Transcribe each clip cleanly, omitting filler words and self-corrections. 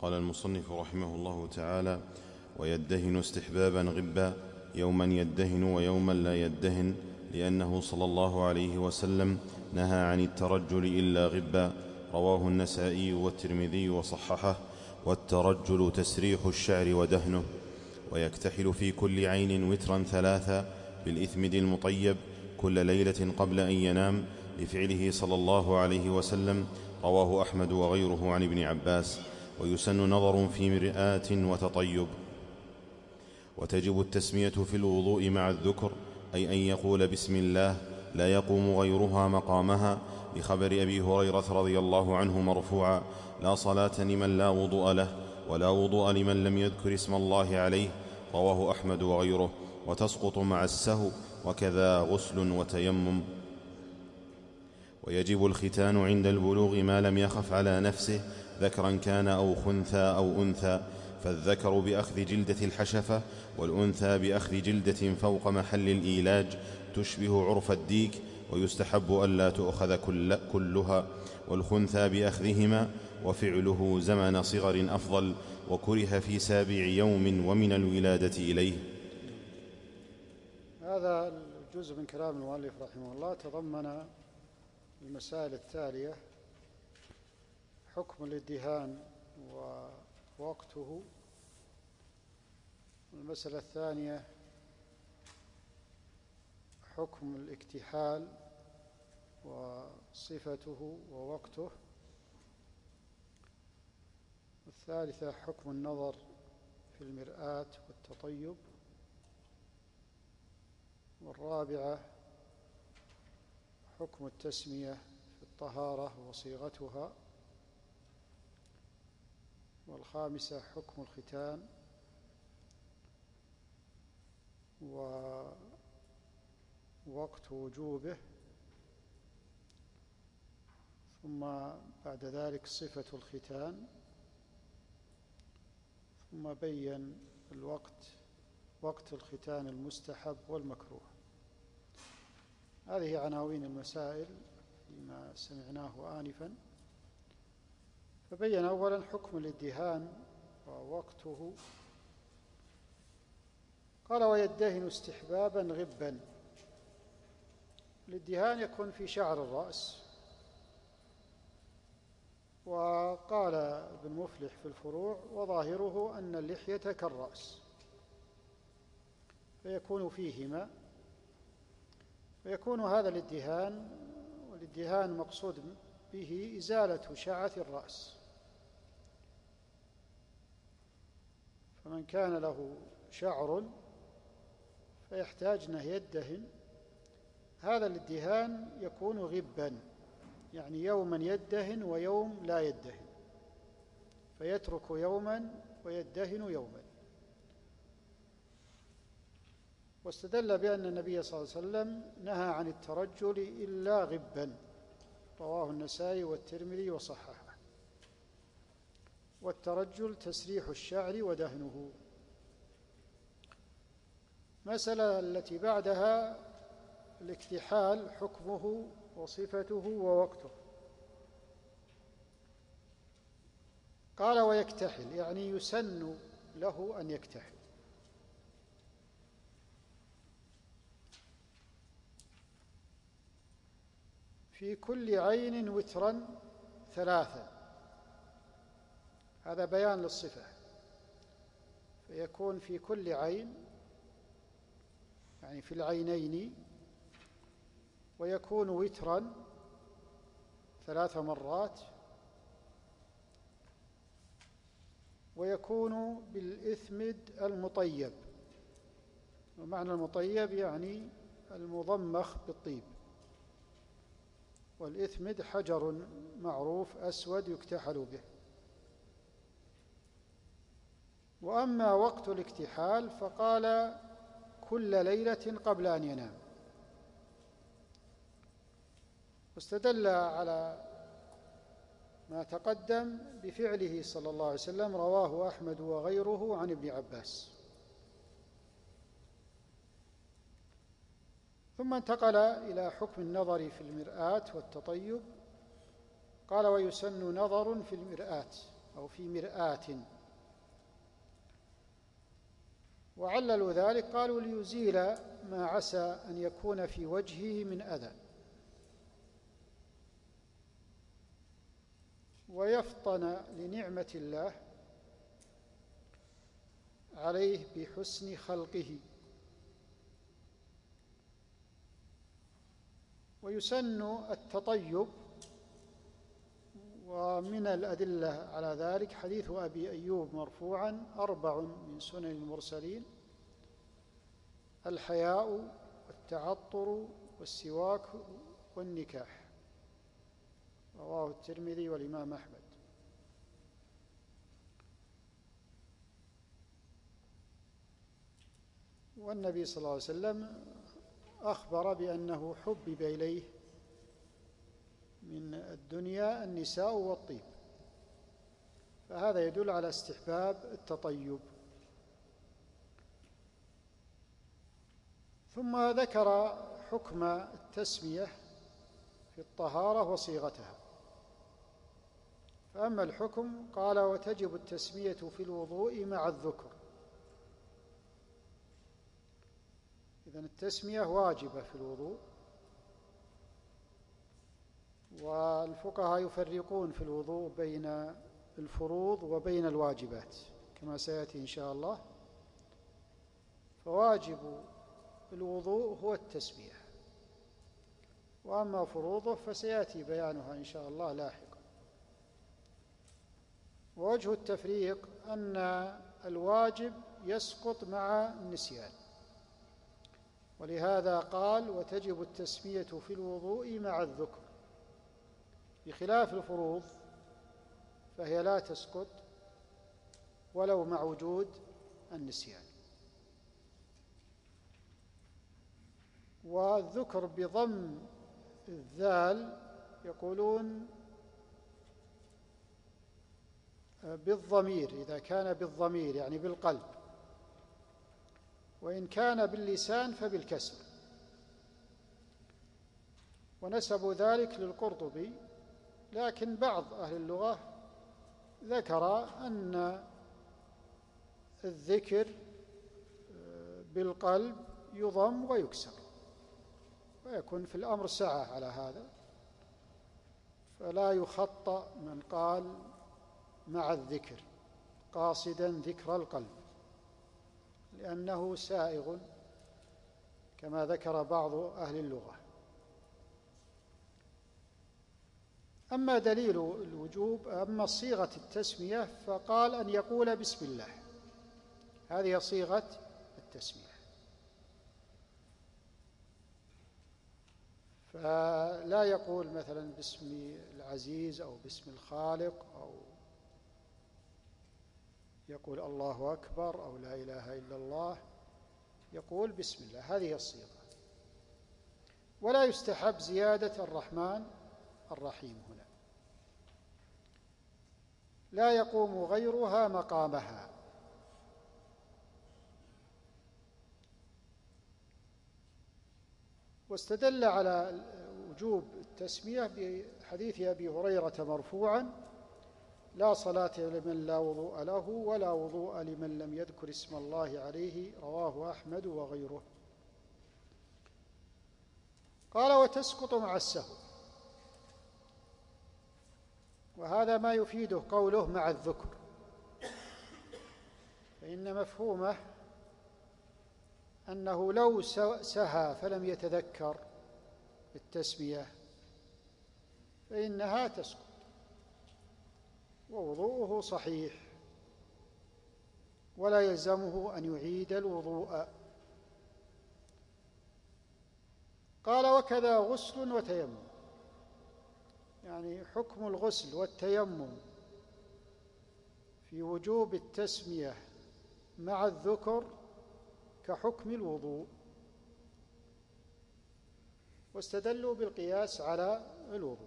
قال المصنف رحمه الله تعالى: ويدهن استحبابا غبا، يوما يدهن ويوما لا يدهن، لأنه صلى الله عليه وسلم نهى عن الترجل إلا غبا. رواه النسائي والترمذي وصححه. والترجل تسريح الشعر ودهنه. ويكتحل في كل عين وترا ثلاثا بالإثمد المطيب كل ليلة قبل أن ينام، لفعله صلى الله عليه وسلم. رواه أحمد وغيره عن ابن عباس. ويسن نظر في مرآة وتطيب. وتجب التسمية في الوضوء مع الذكر، أي أن يقول بسم الله، لا يقوم غيرها مقامها، لخبر أبي هريرة رضي الله عنه مرفوعا: لا صلاة لمن لا وضوء له، ولا وضوء لمن لم يذكر اسم الله عليه. رواه أحمد وغيره. وتسقط مع السهو، وكذا غسل وتيمم. ويجب الختان عند البلوغ ما لم يخف على نفسه، ذكرا كان أو خنثى أو أنثى، فالذكر بأخذ جلدة الحشفة، والأنثى بأخذ جلدة فوق محل الإيلاج تشبه عرف الديك، ويستحب ألا تؤخذ كلها، والخنثى بأخذهما، وفعله زمن صغر أفضل، وكره في سابع يوم ومن الولادة إليه. هذا الجزء من كلام المؤلف رحمه الله تضمن المسائل التالية: حكم الادهان ووقته. المسألة الثانية: حكم الاكتحال وصفته ووقته. الثالثة: حكم النظر في المرآة والتطيب. والرابعة: حكم التسمية في الطهارة وصيغتها. والخامسة: حكم الختان. ووقت وجوبه. ثم بعد ذلك صفة الختان. ثم بين وقت الختان المستحب والمكروه. هذه عناوين المسائل فيما سمعناه آنفا. فبين أولا حكم الادهان ووقته. قال: ويدهن استحبابا غبا. الادهان يكون في شعر الرأس. وقال ابن مفلح في الفروع: وظاهره أن اللحية كالرأس، فيكون فيهما. ويكون هذا الادهان، والادهان مقصود به إزالة شعث الرأس. فمن كان له شعر فيحتاج أنه يدهن، هذا الادهان يكون غبا، يعني يوما يدهن ويوم لا يدهن، فيترك يوما ويدهن يوما. واستدل بأن النبي صلى الله عليه وسلم نهى عن الترجل إلا غبا. رواه النسائي والترمذي وصححه. والترجل تسريح الشعر ودهنه. مسألة التي بعدها: الاكتحال، حكمه وصفته ووقته. قال: ويكتحل، يعني يسن له أن يكتحل. في كل عين وترا ثلاثا. هذا بيان للصفة. فيكون في كل عين، يعني في العينين، ويكون وترا 3 مرات، ويكون بالإثمد المطيب. ومعنى المطيب يعني المضمخ بالطيب. والإثمد حجر معروف أسود يكتحل به. وأما وقت الاكتحال فقال: كل ليلة قبل أن ينام. واستدل على ما تقدم بفعله صلى الله عليه وسلم. رواه أحمد وغيره عن ابن عباس. ثم انتقل إلى حكم النظر في المرآة والتطيب. قال: ويسن نظر في المرآة. أو في مرآة. وعللوا ذلك قالوا ليزيل ما عسى أن يكون في وجهه من أذى، ويفطن لنعمة الله عليه بحسن خلقه. ويسن التطيب، ومن الأدلة على ذلك حديث أبي أيوب مرفوعا: 4 من سنن المرسلين: الحياء والتعطر والسواك والنكاح. رواه الترمذي والإمام أحمد. والنبي صلى الله عليه وسلم أخبر بأنه حبب إليه من الدنيا النساء والطيب، فهذا يدل على استحباب التطيب. ثم ذكر حكم التسمية في الطهارة وصيغتها. فأما الحكم قال: وتجب التسمية في الوضوء مع الذكر. إذن التسمية واجبة في الوضوء، والفقهاء يفرقون في الوضوء بين الفروض وبين الواجبات كما سيأتي إن شاء الله. فواجب الوضوء هو التسمية، وأما فروضه فسيأتي بيانها إن شاء الله لاحقا. ووجه التفريق أن الواجب يسقط مع النسيان، ولهذا قال: وتجب التسمية في الوضوء مع الذكر، بخلاف الفروض فهي لا تسقط ولو مع وجود النسيان. والذكر بضم الذال يقولون بالضمير، إذا كان بالضمير يعني بالقلب، وإن كان باللسان فبالكسر. ونسبوا ذلك للقرطبي، لكن بعض أهل اللغة ذكر أن الذكر بالقلب يضم ويكسر، ويكون في الأمر سعة على هذا، فلا يخطأ من قال مع الذكر قاصدا ذكر القلب، لأنه سائغ كما ذكر بعض أهل اللغة. أما دليل الوجوب، أما صيغة التسمية فقال أن يقول بسم الله، هذه صيغة التسمية. فلا يقول مثلا باسم العزيز أو باسم الخالق، أو يقول الله أكبر أو لا إله إلا الله، يقول بسم الله، هذه الصيغة. ولا يستحب زيادة الرحمن الرحيم هنا، لا يقوم غيرها مقامها. واستدل على وجوب التسمية بحديث أبي هريرة مرفوعا: لا صلاة لمن لا وضوء له ولا وضوء لمن لم يذكر اسم الله عليه. رواه أحمد وغيره. قال: وتسقط مع السهو، وهذا ما يفيده قوله مع الذكر، فإن مفهومه أنه لو سهى فلم يتذكر التسمية فإنها تسقط ووضوءه صحيح، ولا يلزمه أن يعيد الوضوء. قال: وكذا غسل وتيمم، يعني حكم الغسل والتيمم في وجوب التسمية مع الذكر كحكم الوضوء، واستدلوا بالقياس على الوضوء.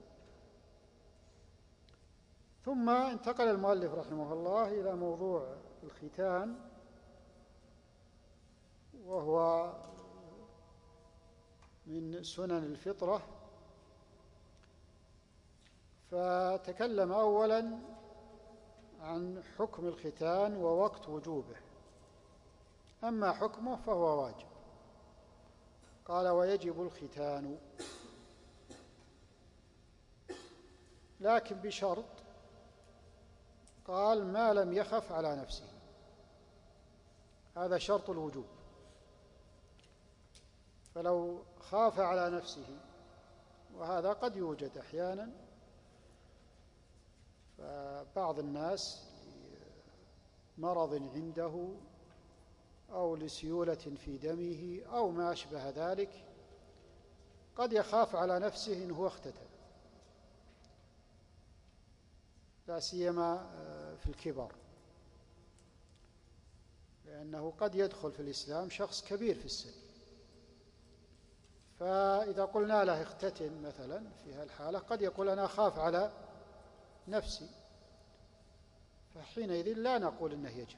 ثم انتقل المؤلف رحمه الله إلى موضوع الختان، وهو من سنن الفطرة. فتكلم أولا عن حكم الختان ووقت وجوبه. أما حكمه فهو واجب. قال ويجب الختان، لكن بشرط، قال ما لم يخف على نفسه. هذا شرط الوجوب. فلو خاف على نفسه، وهذا قد يوجد أحيانا، فبعض الناس مرض عنده أو لسيولة في دمه أو ما أشبه ذلك قد يخاف على نفسه إن هو اختتن، لا سيما في الكبر، لأنه قد يدخل في الإسلام شخص كبير في السن، فإذا قلنا له اختتن مثلا في هالحالة قد يقول أنا أخاف على نفسي، فحينئذ لا نقول إنه يجب.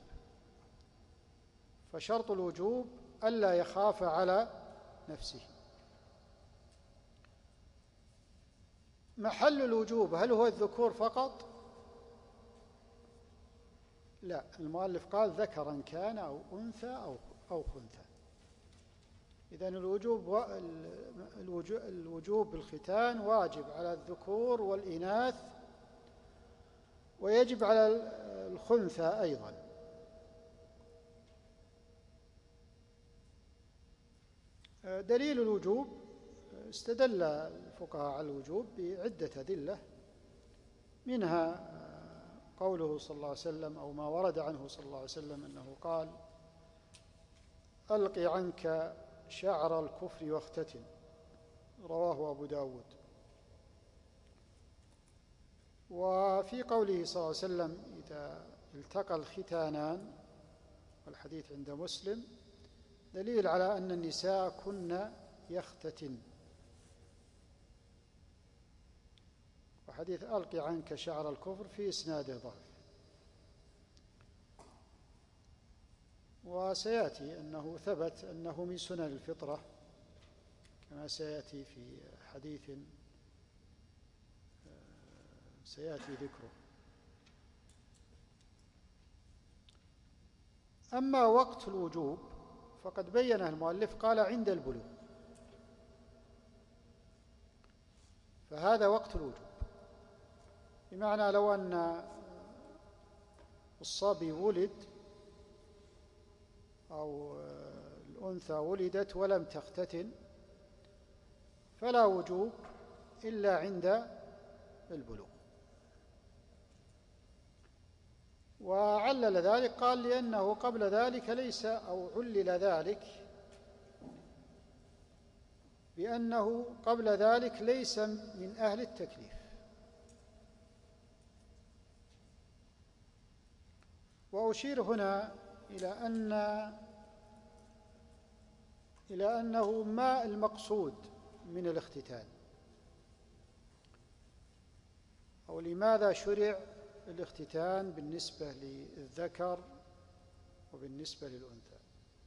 فشرط الوجوب ألا يخاف على نفسه. محل الوجوب هل هو الذكور فقط؟ لا، المؤلف قال ذكرا كان أو أنثى أو خنثى. إذن الوجوب بالختان واجب على الذكور والإناث، ويجب على الخنثى أيضا. دليل الوجوب، استدل الفقهاء على الوجوب بعدة أدلة، منها قوله صلى الله عليه وسلم أو ما ورد عنه صلى الله عليه وسلم أنه قال ألق عنك شعر الكفر واختتن، رواه أبو داود. وفي قوله صلى الله عليه وسلم إذا التقى الختانان، والحديث عند مسلم، دليل على أن النساء كن يختتن. وحديث ألق عنك شعر الكفر في إسناده ضعف. وسيأتي أنه ثبت أنه من سنن الفطرة كما سيأتي في حديث سيأتي ذكره. أما وقت الوجوب فقد بينه المؤلف، قال عند البلوغ، فهذا وقت الوجوب، بمعنى لو أن الصبي ولد أو الأنثى ولدت ولم تختتن فلا وجوب إلا عند البلوغ. وعلل ذلك، قال لأنه قبل ذلك ليس، أو علل ذلك بأنه قبل ذلك ليس من أهل التكليف. وأشير هنا إلى أنه ما المقصود من الاختتان، أو لماذا شرع الاختتان بالنسبة للذكر وبالنسبة للأنثى.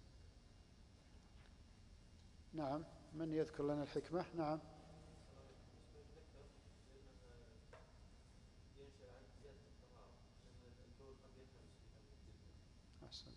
نعم، من يذكر لنا الحكمة؟ نعم. أحسنت.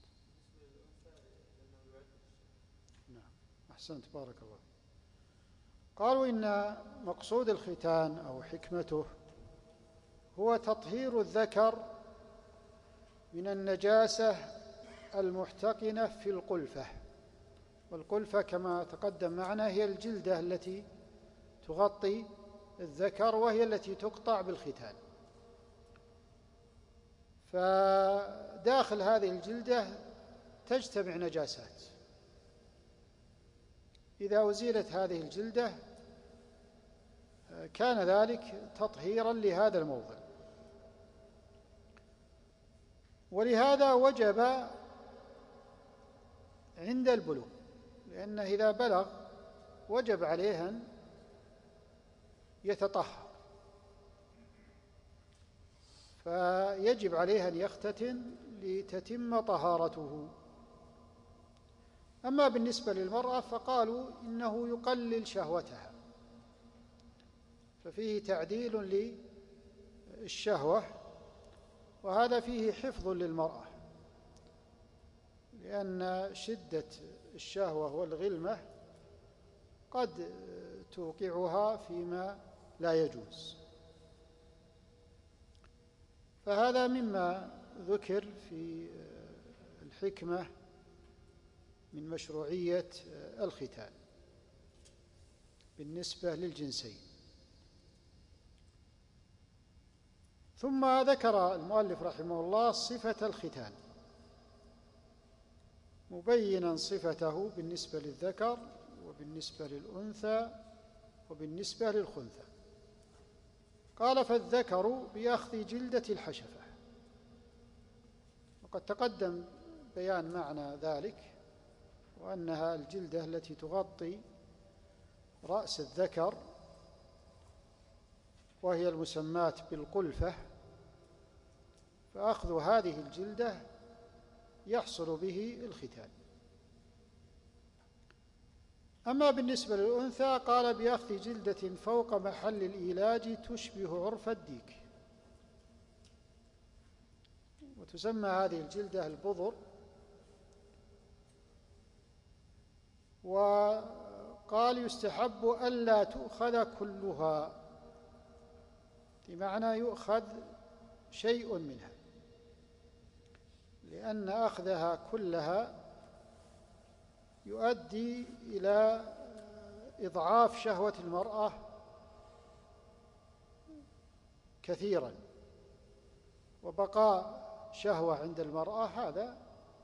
نعم، أحسنت، بارك الله. قالوا إن مقصود الختان أو حكمته هو تطهير الذكر من النجاسة المحتقنة في القلفة. والقلفة كما تقدم معنا هي الجلدة التي تغطي الذكر، وهي التي تقطع بالختان. فداخل هذه الجلدة تجتمع نجاسات، إذا أزيلت هذه الجلدة كان ذلك تطهيرا لهذا الموضع. ولهذا وجب عند البلوغ، لأنه إذا بلغ وجب عليه أن يتطهر، فيجب عليه أن يختتن لتتم طهارته. أما بالنسبة للمرأة فقالوا إنه يقلل شهوتها، ففيه تعديل للشهوة وهذا فيه حفظ للمرأة، لأن شدة الشهوة والغلمة قد توقعها فيما لا يجوز. فهذا مما ذكر في الحكمة من مشروعية الختان بالنسبة للجنسين. ثم ذكر المؤلف رحمه الله صفة الختان، مبينا صفته بالنسبة للذكر وبالنسبة للأنثى وبالنسبة للخنثى. قال: فالذكر بأخذ جلدة الحشفة. وقد تقدم بيان معنى ذلك، وأنها الجلدة التي تغطي رأس الذكر، وهي المسماة بالقلفة. فأخذ هذه الجلدة يحصل به الختان. أما بالنسبة للأنثى قال: بأخذ جلدة فوق محل الإيلاج تشبه عرف الديك. وتسمى هذه الجلدة البضر. وقال: يستحب ألا تؤخذ كلها، بمعنى يؤخذ شيء منها، لأن أخذها كلها يؤدي إلى إضعاف شهوة المرأة كثيرا، وبقاء شهوة عند المرأة هذا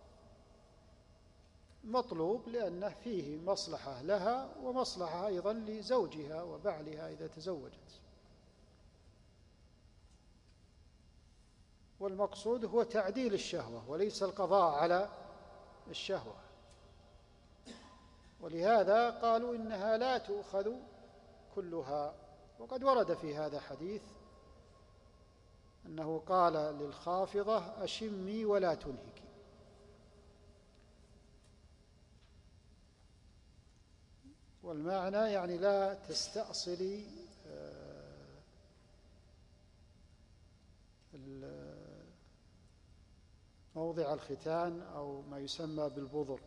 مطلوب، لأنه فيه مصلحة لها ومصلحة أيضا لزوجها وبعلها إذا تزوجت. والمقصود هو تعديل الشهوة وليس القضاء على الشهوة. ولهذا قالوا إنها لا تؤخذ كلها. وقد ورد في هذا حديث أنه قال للخافضة: أشمي ولا تنهكي. والمعنى يعني لا تستأصلي موضع الختان أو ما يسمى بالبضر.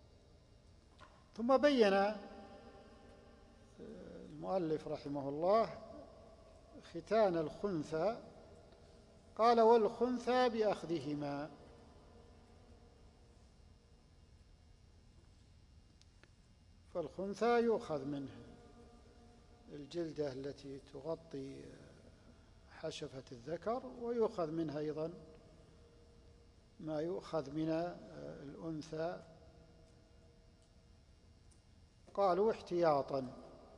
ثم بين المؤلف رحمه الله ختان الخنثى. قال: والخنثى بأخذهما. فالخنثى يؤخذ منه الجلدة التي تغطي حشفة الذكر، ويؤخذ منها أيضا ما يؤخذ من الأنثى. قالوا احتياطا.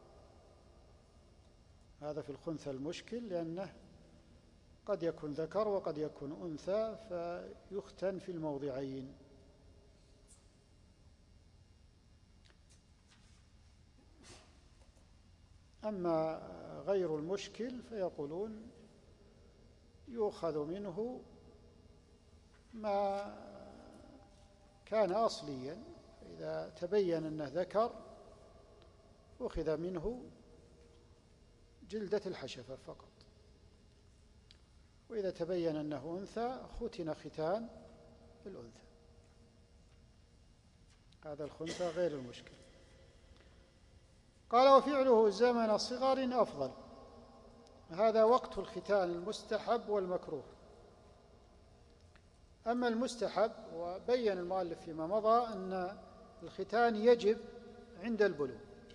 هذا في الخنثى المشكل، لأنه قد يكون ذكر وقد يكون أنثى، فيختن في الموضعين. أما غير المشكل فيقولون يؤخذ منه ما كان أصليا، إذا تبين أنه ذكر أخذ منه جلدة الحشفة فقط، وإذا تبين أنه أنثى ختن ختان الأنثى. هذا الخنثى غير المشكل. قال: وفعله زمن صغر أفضل. هذا وقت الختان المستحب والمكروه. أما المستحب، وبين المؤلف فيما مضى أن الختان يجب عند البلوغ،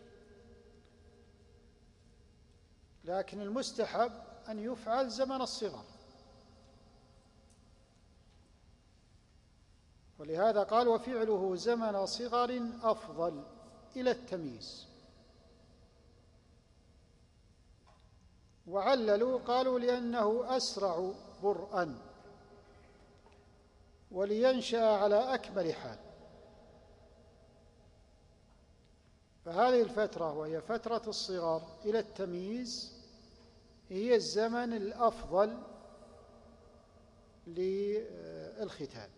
لكن المستحب أن يفعل زمن الصغر. ولهذا قال: وفعله زمن صغر أفضل إلى التمييز. وعللوا قالوا: لأنه أسرع برءا ولينشأ على أكمل حال. فهذه الفترة وهي فترة الصغر إلى التمييز هي الزمن الأفضل للختان.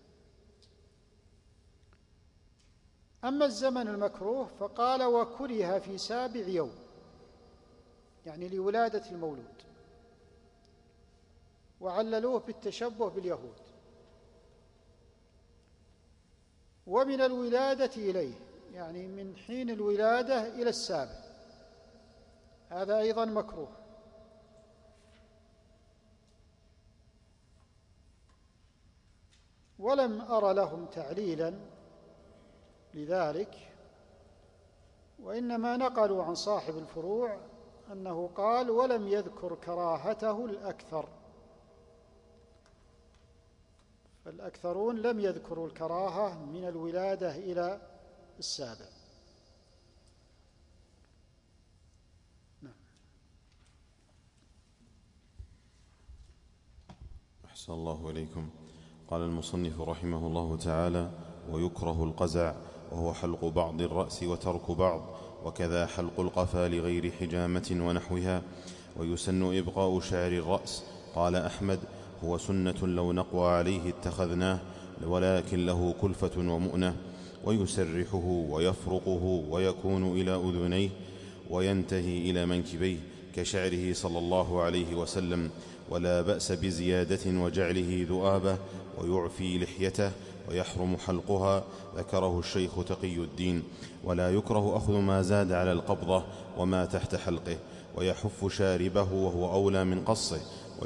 أما الزمن المكروه فقال: وكره في 7 يوم، يعني لولادة المولود. وعللوه بالتشبه باليهود. ومن الولادة إليه، يعني من حين الولادة إلى السابع، هذا أيضا مكروه. ولم أر لهم تعليلا لذلك، وإنما نقلوا عن صاحب الفروع أنه قال ولم يذكر كراهته الأكثر، فالأكثرون لم يذكروا الكراهة من الولادة إلى السابع. نعم. أحسن الله إليكم. قال المصنف رحمه الله تعالى: ويكره القزع، وهو حلق بعض الرأس وترك بعض، وكذا حلق القفا لغير حجامة ونحوها. ويسن إبقاء شعر الرأس. قال أحمد: هو سنة لو نقوى عليه اتخذناه، ولكن له كلفة ومؤنة. ويسرحه ويفرقه ويكون إلى أذنيه وينتهي إلى منكبيه كشعره صلى الله عليه وسلم، ولا بأس بزيادة وجعله ذؤابة. ويعفي لحيته ويحرم حلقها، ذكره الشيخ تقي الدين. ولا يكره أخذ ما زاد على القبضة وما تحت حلقه. ويحف شاربه وهو أولى من قصه.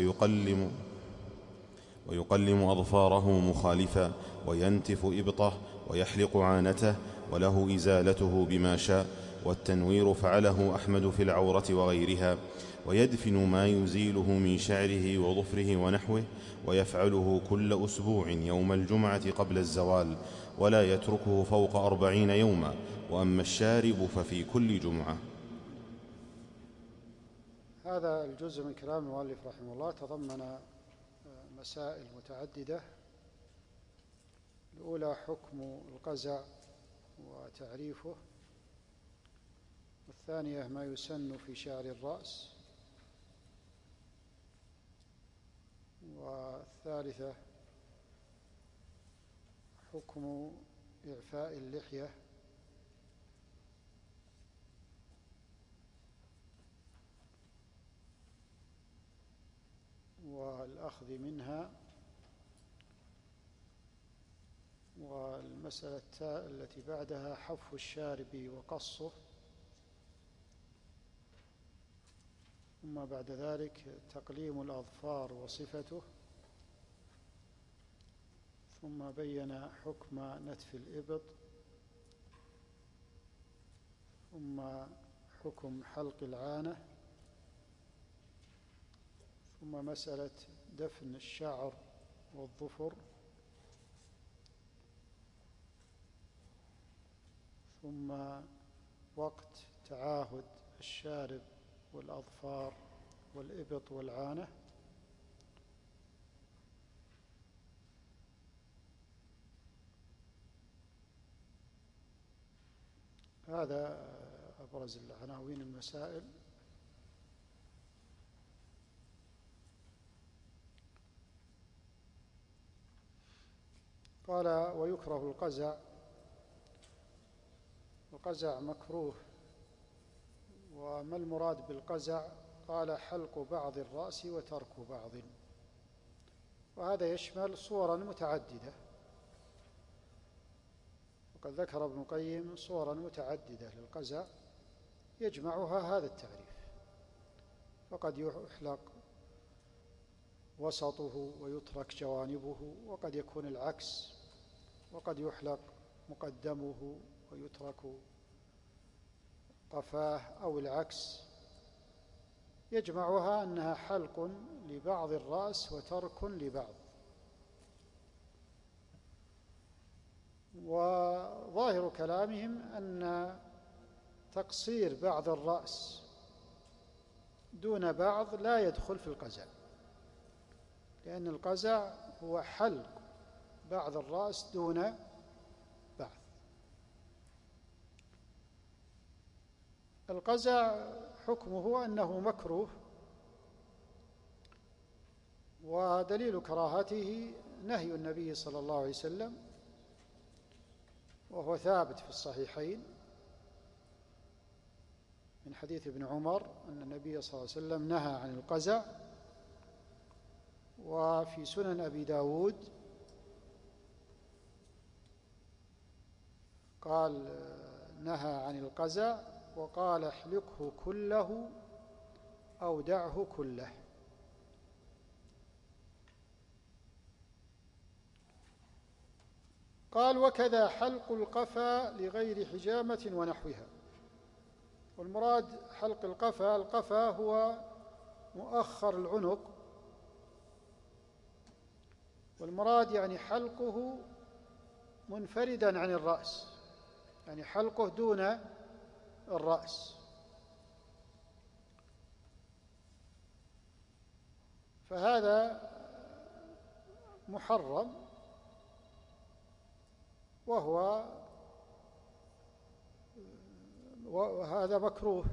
ويقلم أظفاره مخالفا، وينتف إبطه، ويحلق عانته، وله إزالته بما شاء. والتنوير فعله أحمد في العورة وغيرها. ويدفن ما يزيله من شعره وظفره ونحوه، ويفعله كل أسبوع يوم الجمعة قبل الزوال، ولا يتركه فوق 40 يوما. وأما الشارب ففي كل جمعة. هذا الجزء من كلام المؤلف رحمه الله تضمن مسائل متعددة. الأولى حكم القزع وتعريفه، والثانية ما يسن في شعر الرأس، والثالثة حكم إعفاء اللحية، والأخذ منها. والمسألة التي بعدها حف الشارب وقصه، ثم بعد ذلك تقليم الأظفار وصفته، ثم بين حكم نتف الإبط، ثم حكم حلق العانة، ثم مسألة دفن الشعر والظفر، ثم وقت تعاهد الشارب والأظفار والإبط والعانة. هذا أبرز العناوين المسائل. قال: ويكره القزع. القزع مكروه. وما المراد بالقزع؟ قال: حلق بعض الرأس وترك بعض. وهذا يشمل صورا متعددة، وقد ذكر ابن القيم صورا متعددة للقزع يجمعها هذا التعريف. فقد يحلق وسطه ويترك جوانبه، وقد يكون العكس، وقد يحلق مقدمه ويترك قفاه، أو العكس. يجمعها أنها حلق لبعض الرأس وترك لبعض. وظاهر كلامهم أن تقصير بعض الرأس دون بعض لا يدخل في القزع، لأن القزع هو حلق بعض الرأس دون بعض. القزع حكمه أنه مكروه، ودليل كراهته نهي النبي صلى الله عليه وسلم، وهو ثابت في الصحيحين من حديث ابن عمر أن النبي صلى الله عليه وسلم نهى عن القزع، وفي سنن أبي داود قال نهى عن القزع، وقال احلقه كله أو دعه كله. قال وكذا حلق القفا لغير حجامة ونحوها. والمراد حلق القفا، القفا هو مؤخر العنق، والمراد يعني حلقه منفردا عن الرأس، يعني حلقه دون الرأس. فهذا محرم، وهذا مكروه،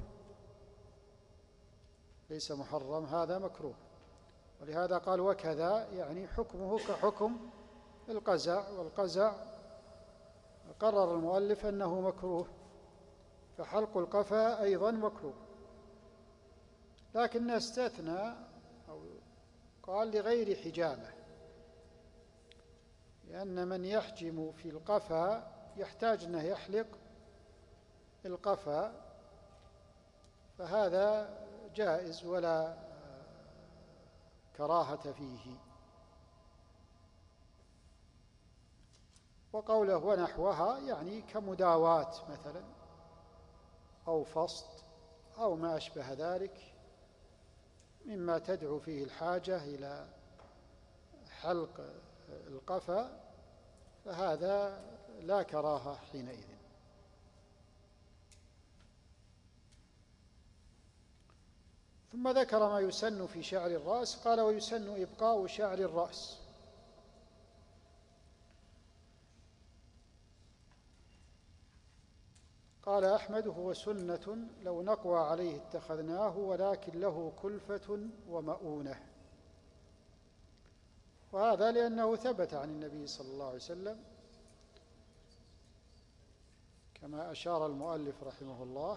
ليس محرم، هذا مكروه. ولهذا قال وكذا، يعني حكمه كحكم القزع، والقزع قرر المؤلف أنه مكروه، فحلق القفا أيضا مكروه، لكن استثنى أو قال لغير حجامة، لأن من يحجم في القفا يحتاج أنه يحلق القفا، فهذا جائز ولا كراهة فيه. وقوله ونحوها يعني كمداواة مثلا أو فسط أو ما أشبه ذلك مما تدعو فيه الحاجة إلى حلق القفا، فهذا لا كراهة حينئذ. ثم ذكر ما يسن في شعر الرأس، قال ويسن إبقاء شعر الرأس. قال أحمد هو سنة لو نقوى عليه اتخذناه، ولكن له كلفة ومؤونة. وهذا لأنه ثبت عن النبي صلى الله عليه وسلم كما أشار المؤلف رحمه الله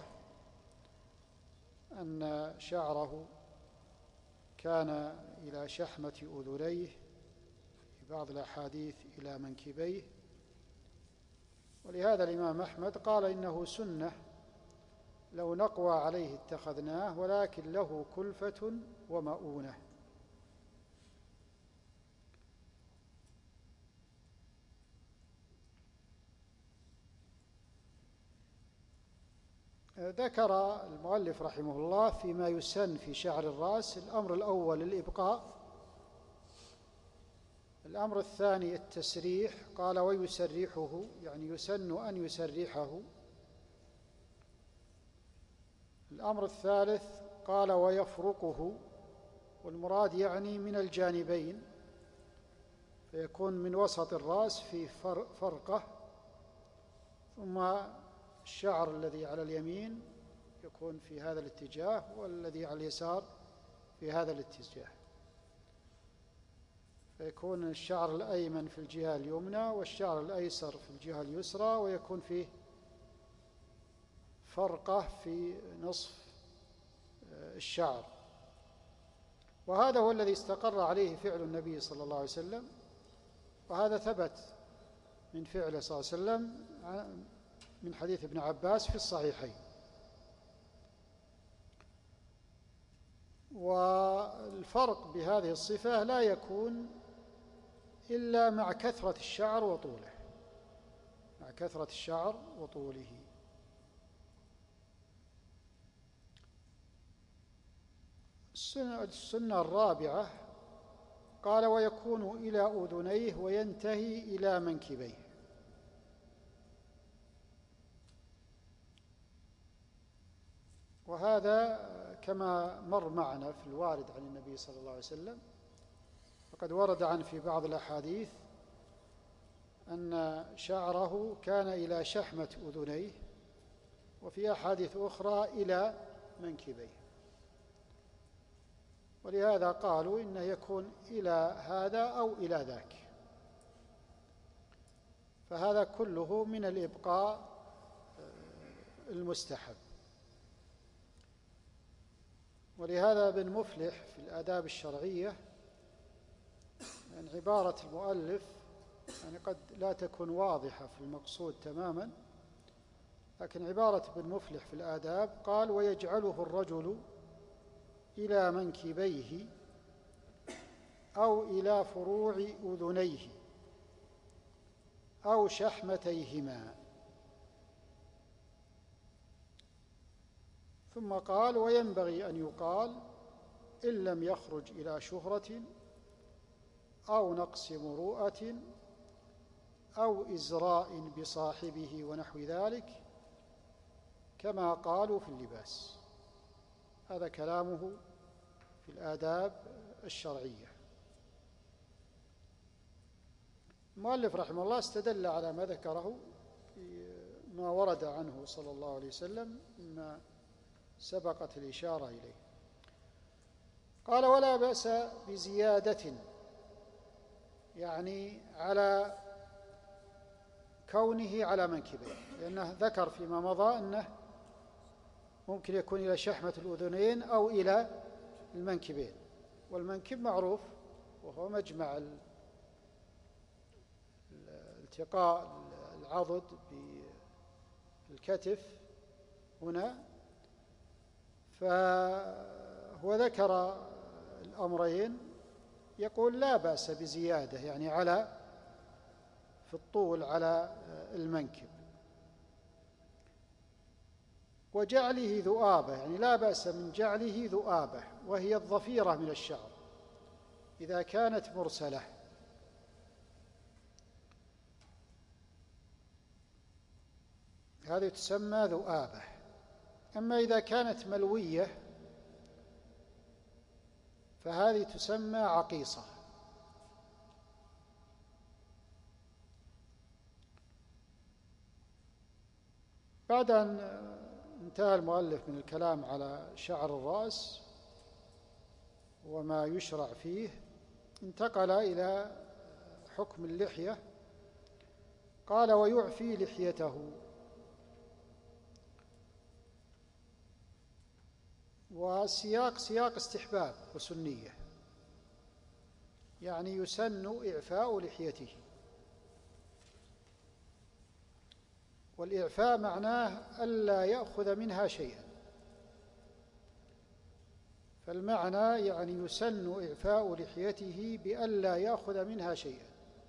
أن شعره كان إلى شحمة أذنيه، في بعض الأحاديث إلى منكبيه. ولهذا الإمام أحمد قال إنه سنة لو نقوى عليه اتخذناه، ولكن له كلفة ومؤونة. ذكر المؤلف رحمه الله فيما يسن في شعر الرأس: الأمر الأول الإبقاء، الأمر الثاني التسريح، قال ويسرحه يعني يسن أن يسرحه. الأمر الثالث قال ويفرقه، والمراد يعني من الجانبين، فيكون من وسط الرأس في فرقة، ثم الشعر الذي على اليمين يكون في هذا الاتجاه، والذي على اليسار في هذا الاتجاه، فيكون الشعر الأيمن في الجهة اليمنى والشعر الأيسر في الجهة اليسرى، ويكون فيه فرقة في نصف الشعر. وهذا هو الذي استقر عليه فعل النبي صلى الله عليه وسلم، وهذا ثبت من فعله صلى الله عليه وسلم من حديث ابن عباس في الصحيحين. والفرق بهذه الصفة لا يكون إلا مع كثرة الشعر وطوله، مع كثرة الشعر وطوله. السنة الرابعة قال ويكون إلى أذنيه وينتهي إلى منكبيه. وهذا كما مر معنا في الوارد عن النبي صلى الله عليه وسلم، وقد ورد عنه في بعض الأحاديث أن شعره كان إلى شحمة أذنيه، وفي أحاديث أخرى إلى منكبيه، ولهذا قالوا إنه يكون إلى هذا أو إلى ذاك، فهذا كله من الإبقاء المستحب. ولهذا ابن مفلح في الآداب الشرعية يعني عبارة المؤلف يعني قد لا تكون واضحة في المقصود تماما، لكن عبارة ابن مفلح في الآداب قال: ويجعله الرجل إلى منكبيه أو إلى فروع أذنيه أو شحمتيهما. ثم قال: وينبغي أن يقال إن لم يخرج إلى شهرة أو نقص مروءة أو إزراء بصاحبه ونحو ذلك، كما قالوا في اللباس. هذا كلامه في الآداب الشرعية. المؤلف رحمه الله استدل على ما ذكره ما ورد عنه صلى الله عليه وسلم مما سبقت الإشارة إليه. قال: ولا بأس بزيادة، يعني على كونه على منكبيه، لأنه ذكر فيما مضى أنه ممكن يكون إلى شحمة الأذنين أو إلى المنكبين، والمنكب معروف وهو مجمع التقاء العضد بالكتف هنا، فهو ذكر الأمرين. يقول: لا بأس بزيادة، يعني على في الطول على المنكب، وجعله ذؤابة، يعني لا بأس من جعله ذؤابة، وهي الظفيرة من الشعر إذا كانت مرسلة. هذه تسمى ذؤابة. أما إذا كانت ملوية فهذه تسمى عقيصة. بعد أن انتهى المؤلف من الكلام على شعر الرأس وما يشرع فيه، انتقل إلى حكم اللحية. قال: ويعفي لحيته. والسياق سياق استحباب وسنية، يعني يسن إعفاء لحيته. والإعفاء معناه ألا يأخذ منها شيئا، فالمعنى يعني يسن إعفاء لحيته بألا يأخذ منها شيئا،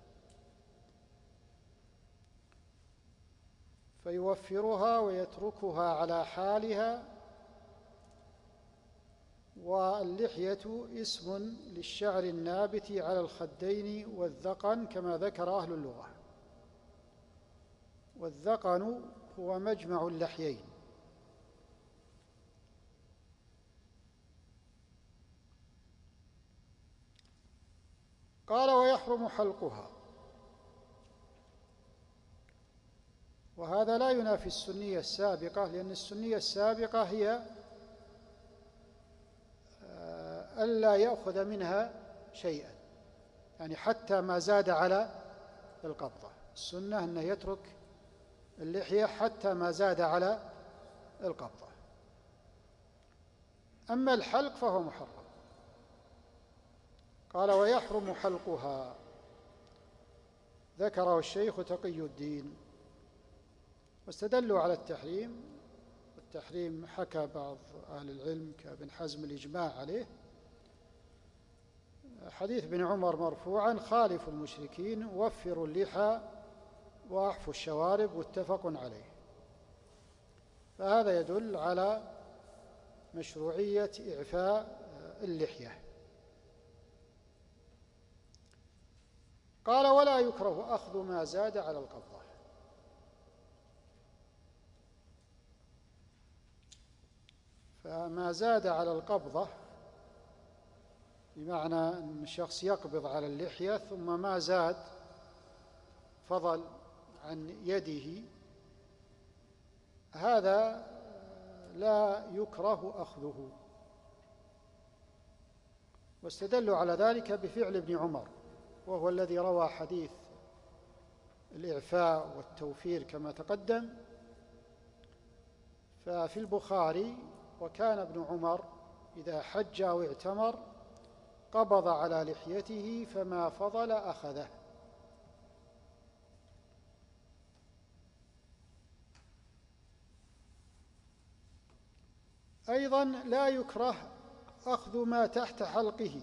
فيوفرها ويتركها على حالها. واللحية اسم للشعر النابت على الخدين والذقن كما ذكر أهل اللغة، والذقن هو مجمع اللحيين. قال: ويحرم حلقها. وهذا لا ينافي السنية السابقة، لأن السنية السابقة هي ألا يأخذ منها شيئا، يعني حتى ما زاد على القبضة. السنة أنه يترك اللحية حتى ما زاد على القبضة. أما الحلق فهو محرم. قال: ويحرم حلقها. ذكره الشيخ تقي الدين، واستدلوا على التحريم. والتحريم حكى بعض أهل العلم كابن حزم الإجماع عليه، حديث ابن عمر مرفوعا: خالفوا المشركين وفروا اللحى وأعفوا الشوارب، متفق عليه. فهذا يدل على مشروعية إعفاء اللحية. قال: ولا يكره أخذ ما زاد على القبضة. فما زاد على القبضة بمعنى أن الشخص يقبض على اللحية ثم ما زاد فضل عن يده، هذا لا يكره أخذه. واستدلوا على ذلك بفعل ابن عمر، وهو الذي روى حديث الإعفاء والتوفير كما تقدم. ففي البخاري: وكان ابن عمر إذا حج أو اعتمر قبض على لحيته فما فضل أخذه. أيضا لا يكره أخذ ما تحت حلقه،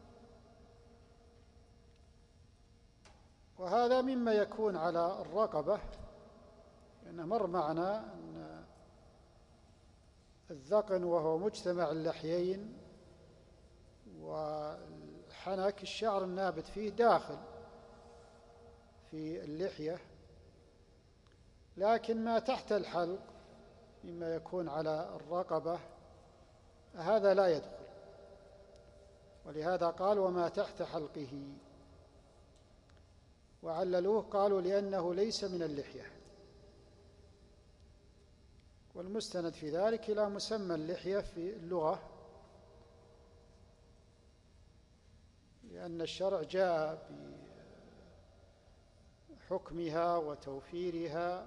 وهذا مما يكون على الرقبة، لأنه مر معنا أن الذقن وهو مجتمع اللحيين والحنك الشعر النابت فيه داخل في اللحية، لكن ما تحت الحلق مما يكون على الرقبة هذا لا يدخل، ولهذا قال وما تحت حلقه، وعللوه قالوا لأنه ليس من اللحية، والمستند في ذلك إلى مسمى اللحية في اللغة، لأن الشرع جاء بحكمها وتوفيرها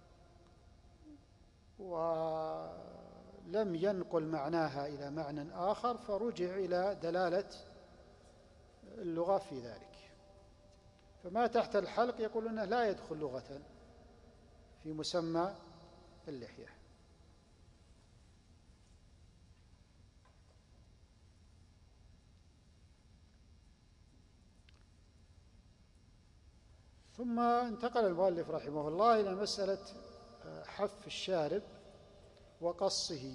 ولم ينقل معناها إلى معنى آخر، فرجع إلى دلالة اللغة في ذلك. فما تحت الحلق يقولون لا يدخل لغة في مسمى اللحية. ثم انتقل المؤلف رحمه الله إلى مسألة حف الشارب وقصه.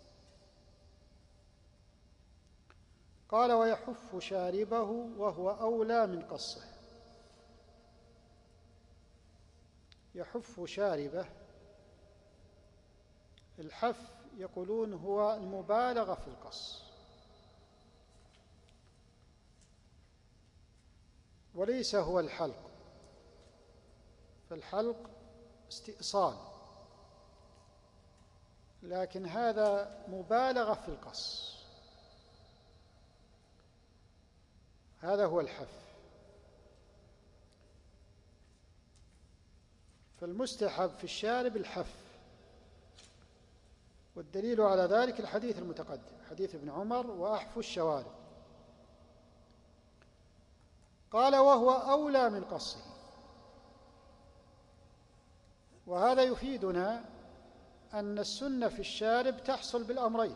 قال ويحف شاربه وهو أولى من قصه. يحف شاربه، الحف يقولون هو المبالغة في القص، وليس هو الحلق، فالحلق استئصال، لكن هذا مبالغة في القص، هذا هو الحف. فالمستحب في الشارب الحف، والدليل على ذلك الحديث المتقدم، حديث ابن عمر وأحفوا الشوارب. قال وهو أولى من قصه، وهذا يفيدنا أن السنة في الشارب تحصل بالأمرين،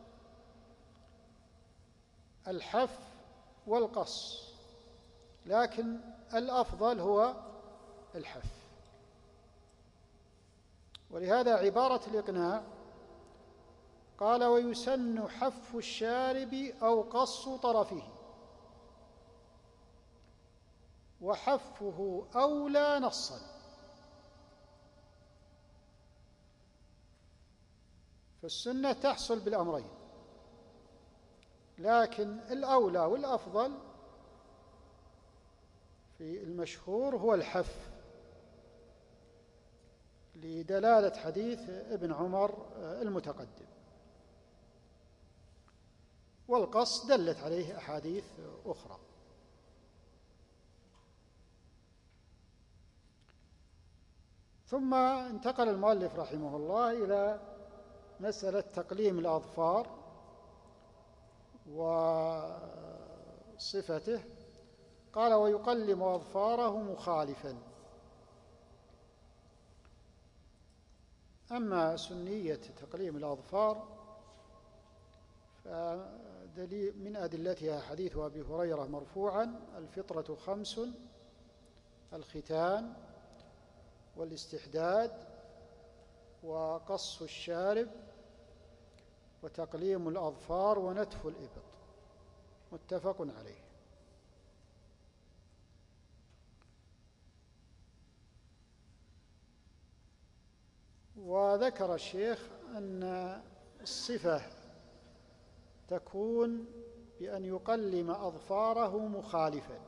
الحف والقص، لكن الأفضل هو الحف. ولهذا عبارة الإقناع قال ويسن حف الشارب أو قص طرفه، وحفه أولى نصا. فالسنة تحصل بالأمرين، لكن الأولى والأفضل في المشهور هو الحف، لدلالة حديث ابن عمر المتقدم، والقص دلت عليه أحاديث أخرى. ثم انتقل المؤلف رحمه الله إلى مسألة تقليم الأظفار وصفته. قال ويقلم أظفاره مخالفا. أما سنية تقليم الأظفار فدليل من أدلتها حديث أبي هريرة مرفوعا الفطرة 5: الختان والاستحداد وقص الشارب وتقليم الأظفار ونتف الإبط، متفق عليه. وذكر الشيخ أن الصفة تكون بأن يقلم أظفاره مخالفا.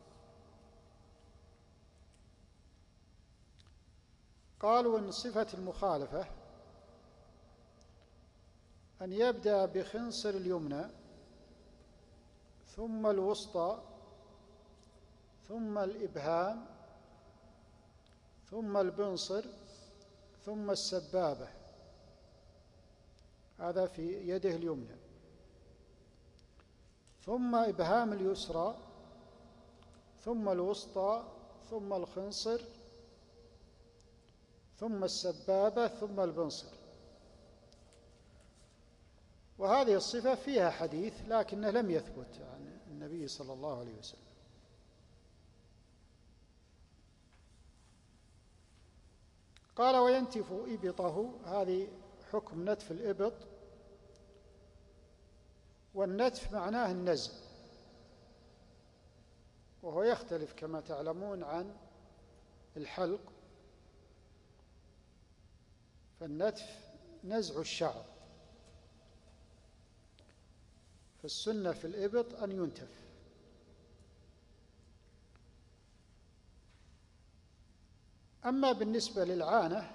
قالوا أن صفة المخالفة أن يبدأ بخنصر اليمنى ثم الوسطى ثم الإبهام ثم البنصر ثم السبابة، هذا في يده اليمنى، ثم إبهام اليسرى، ثم الوسطى، ثم الخنصر، ثم السبابة، ثم البنصر. وهذه الصفة فيها حديث لكنه لم يثبت عن النبي صلى الله عليه وسلم. قال وينتف إبطه، هذه حكم نتف الإبط. والنتف معناه النزع، وهو يختلف كما تعلمون عن الحلق. فالنتف نزع الشعر، فالسنة في الإبط أن ينتف. أما بالنسبة للعانة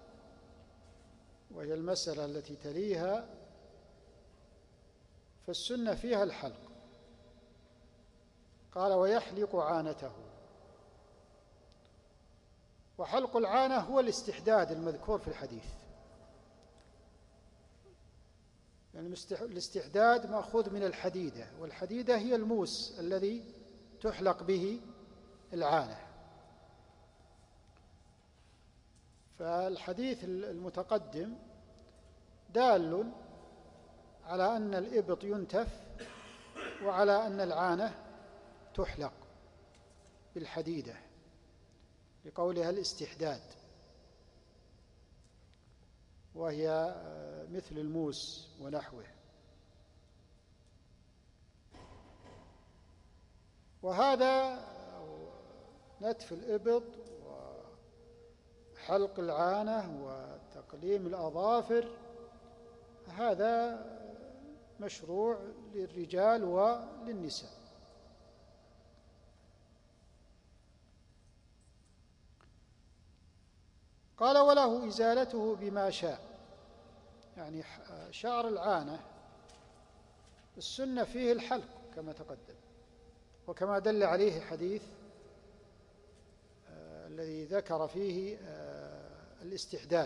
وهي المسألة التي تليها، فالسنة فيها الحلق. قال ويحلق عانته. وحلق العانة هو الاستحداد المذكور في الحديث. يعني الاستحداد مأخوذ من الحديدة، والحديدة هي الموس الذي تحلق به العانة. فالحديث المتقدم دال على أن الإبط ينتف وعلى أن العانة تحلق بالحديدة لقولها الاستحداد، وهي مثل الموس ونحوه. وهذا نتف الإبط وحلق العانة وتقليم الأظافر هذا مشروع للرجال وللنساء. قال وله إزالته بما شاء، يعني شعر العانة السنة فيه الحلق كما تقدم، وكما دل عليه حديث الذي ذكر فيه الاستحداد.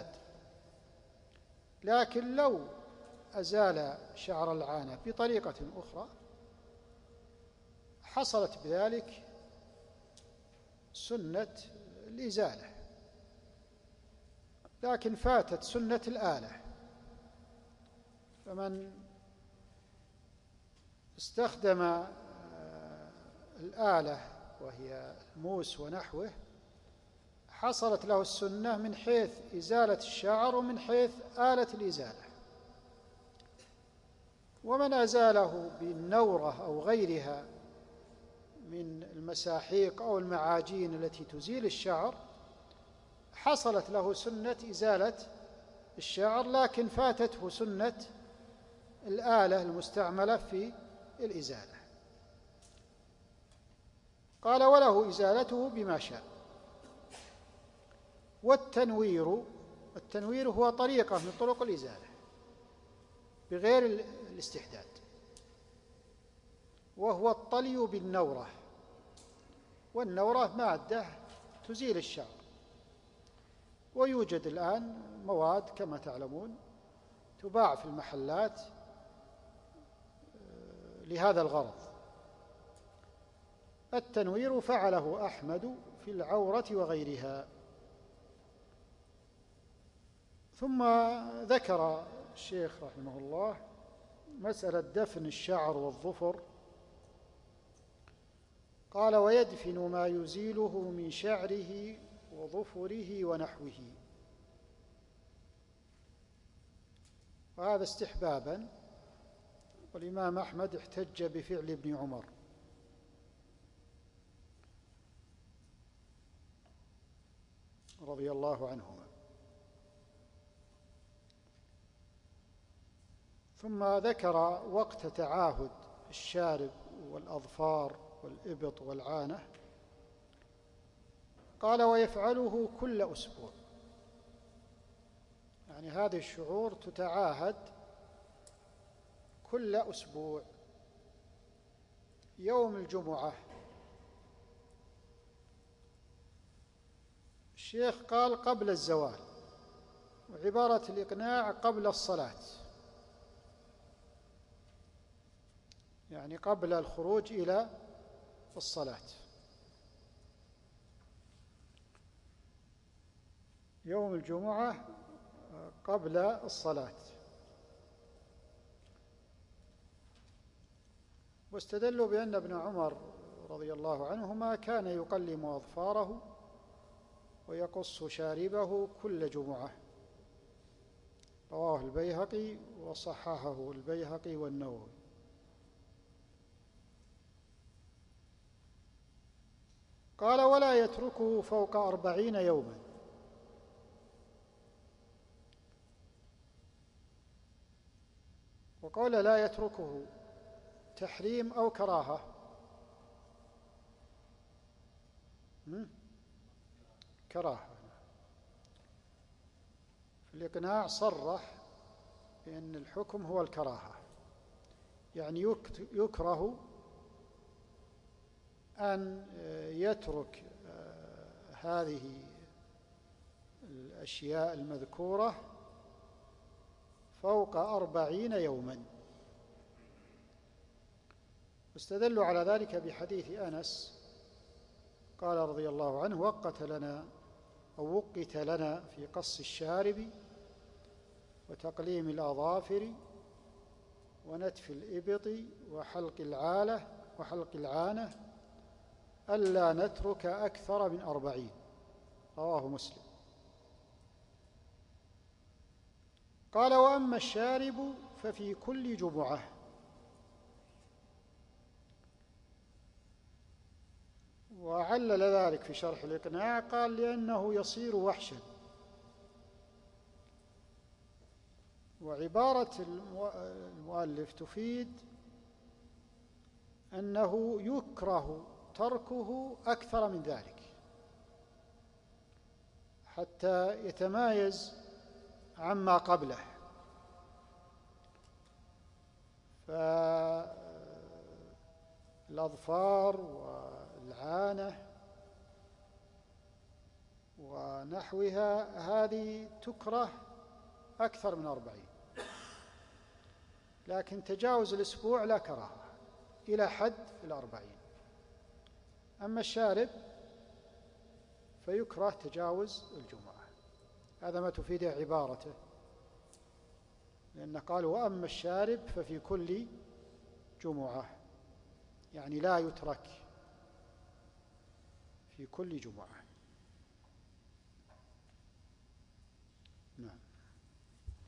لكن لو أزال شعر العانة بطريقة أخرى حصلت بذلك سنة الإزالة، لكن فاتت سنة الآلة. فمن استخدم الآلة وهي الموس ونحوه حصلت له السنة من حيث إزالة الشعر ومن حيث آلة الإزالة. ومن أزاله بالنورة أو غيرها من المساحيق أو المعاجين التي تزيل الشعر حصلت له سنة إزالة الشعر، لكن فاتته سنة الآلة المستعملة في الإزالة. قال وله إزالته بما شاء. والتنوير هو طريقة من طرق الإزالة بغير الاستحداد، وهو الطلي بالنورة. والنورة مادة تزيل الشعر، ويوجد الآن مواد كما تعلمون تباع في المحلات لهذا الغرض. التنوير فعله أحمد في العورة وغيرها. ثم ذكر الشيخ رحمه الله مسألة دفن الشعر والظفر. قال ويدفن ما يزيله من شعره وظفره ونحوه. وهذا استحبابا، والإمام أحمد احتج بفعل ابن عمر. رضي الله عنهما. ثم ذكر وقت تعاهد الشارب والأظفار والإبط والعانة. قال ويفعله كل أسبوع، يعني هذه الشعور تتعاهد كل أسبوع. يوم الجمعة الشيخ قال قبل الزوال، وعبارة الإقناع قبل الصلاة. يعني قبل الخروج إلى الصلاة. يوم الجمعة قبل الصلاة. واستدلوا بأن ابن عمر رضي الله عنهما كان يقلم أظفاره ويقص شاربه كل جمعة، رواه البيهقي وصححه البيهقي والنووي. قال: ولا يتركه فوق 40 يوما. وقال لا يتركه تحريم أو كراهة؟ كراهة. في الإقناع صرح بأن الحكم هو الكراهة، يعني يكره أن يترك هذه الأشياء المذكورة فوق 40 يوما. واستدلوا على ذلك بحديث أنس قال رضي الله عنه: وقت لنا في قص الشارب وتقليم الأظافر ونتف الإبط وحلق العانة ألا نترك أكثر من 40. رواه مسلم. قال: وأما الشارب ففي كل جمعة. وعلل ذلك في شرح الإقناع، قال: لأنه يصير وحشا. وعبارة المؤلف تفيد أنه يكره تركه أكثر من ذلك حتى يتمايز عما قبله. فالأظفار والعانة ونحوها هذه تكره أكثر من 40، لكن تجاوز الأسبوع لا كراهة إلى حد 40. أما الشارب فيكره تجاوز الجمعة. هذا ما تفيد عبارته، لأنه قال: وأما الشارب ففي كل جمعة، يعني لا يترك في كل جمعة.